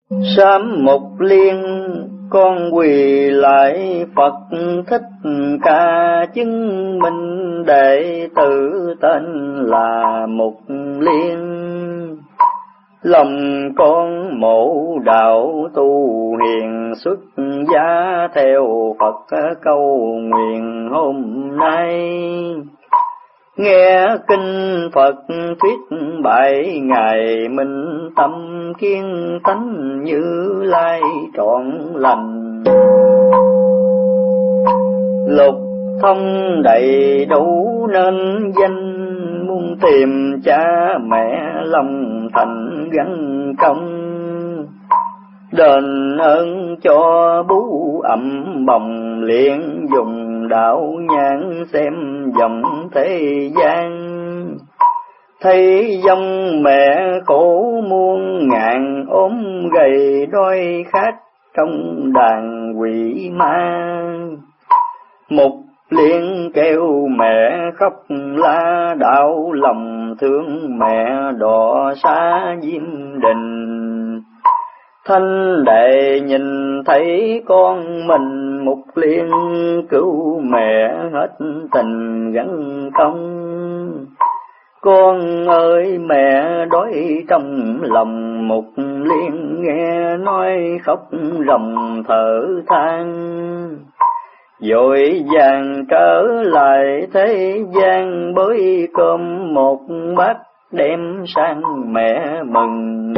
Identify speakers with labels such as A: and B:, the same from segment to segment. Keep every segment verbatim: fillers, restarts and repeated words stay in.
A: Sám Mục Liên con quỳ lại Phật Thích Ca, chứng minh đệ tử tên là Mục Liên. Lòng con mộ đạo tu hiền, xuất gia theo Phật câu nguyện hôm nay. Nghe kinh Phật thuyết bảy ngày, minh tâm kiên tánh Như Lai trọn lành. Lục thông đầy đủ nên danh, muốn tìm cha mẹ lòng thành gắn công. Đền ơn cho bú ẩm bồng, liền dùng đạo nhãn xem dòng thế gian. Thấy dòng mẹ khổ muôn ngàn, ốm gầy đói khát trong đàn quỷ ma. Mục Liên kêu mẹ khóc la, đau lòng thương mẹ đỏ xa diêm đình. Thanh đệ nhìn thấy con mình, Mục Liên cứu mẹ hết tình gắn công. Con ơi mẹ đói trong lòng, Mục Liên nghe nói khóc ròng thở than. Vội vàng trở lại thế gian, bới cơm một bát đem sang mẹ mừng.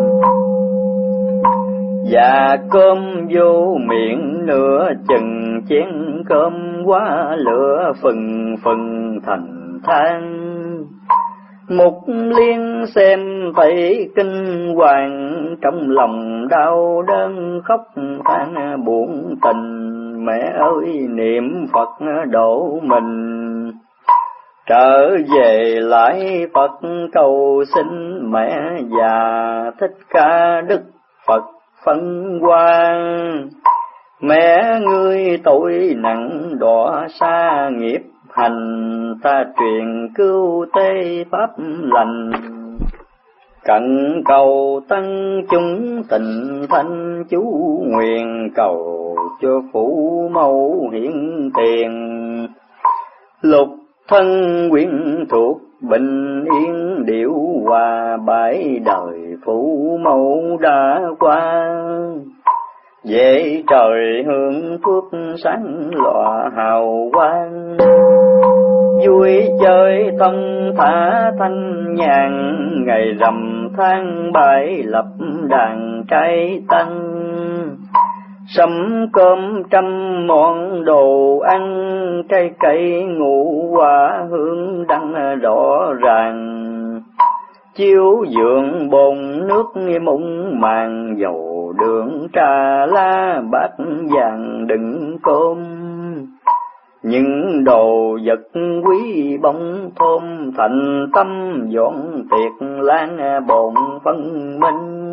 A: Và cơm vô miệng nửa chừng, chén cơm quá lửa phừng phừng thành than. Mục Liên xem thấy kinh hoàng, trong lòng đau đớn khóc than buồn tình. Mẹ ơi niệm Phật độ mình, trở về lại Phật cầu xin mẹ già Thích Ca Đức Phật phân quan. Mẹ ngươi tội nặng đọa xa nghiệp hành, ta truyền cứu tế pháp lành. Cận cầu tăng chúng tình thanh, chú nguyện cầu cho phụ mẫu hiện tiền. Lục thân quyến thuộc bình yên, điệu hòa bãi đời phụ mẫu đã qua. Về trời hương phước sáng lòa hào quang, vui chơi thông thả thanh nhàn. Ngày rằm tháng bảy lập đàn trai tăng, sắm cơm trăm món đồ ăn. Trái cây ngũ quả hương đăng rõ ràng, chiếu giường bồn nước mung màng. Dầu đường trà lá bát vàng đựng cơm, những đồ vật quý bóng thơm. Thành tâm dọn tiệc lan bồn phân minh,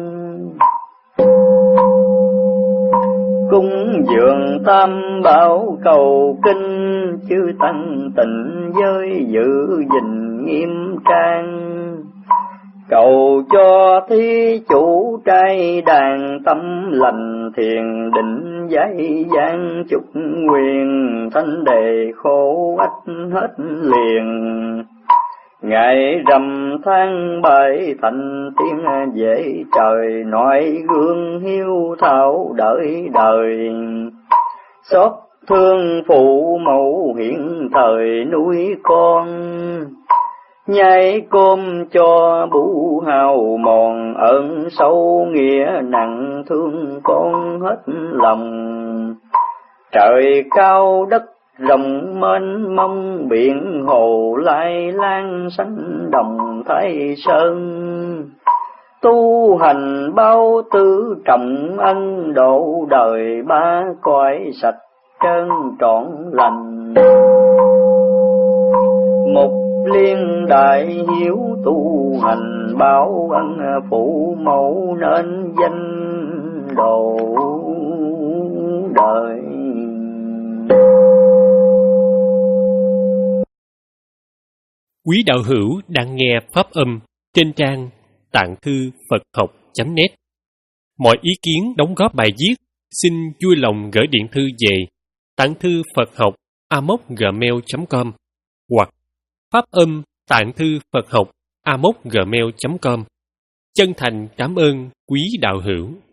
A: cúng dường tam bảo cầu kinh. Chư tăng tịnh giới giữ gìn nghiêm trang, cầu cho thí chủ trai đàn tâm lành. Thiền định giải gian chúc nguyện, thanh đề khổ ách hết liền. Ngày rằm tháng bảy thành tiếng dễ trời, nói gương hiếu thảo đợi đời. Xót thương phụ mẫu hiện thời nuôi con, nhai cơm cho bú hao mòn. Ơn sâu nghĩa nặng thương con hết lòng. Trời cao đất rộng mênh mông, biển hồ lai lang xanh đồng Thái Sơn. Tu hành bao tư trọng ân, độ đời ba cõi sạch trơn trọn lành. Mục Liên đại hiếu tu hành, báo ân phụ mẫu nên danh độ đời.
B: Quý đạo hữu đang nghe pháp âm trên trang tạng thư Phật học chấm net. Mọi ý kiến đóng góp bài viết xin vui lòng gửi điện thư về tạng thư Phật học a m o c gmail chấm com hoặc phát âm tạng thư Phật học a m o c gmail chấm com. Chân thành cảm ơn quý đạo hữu.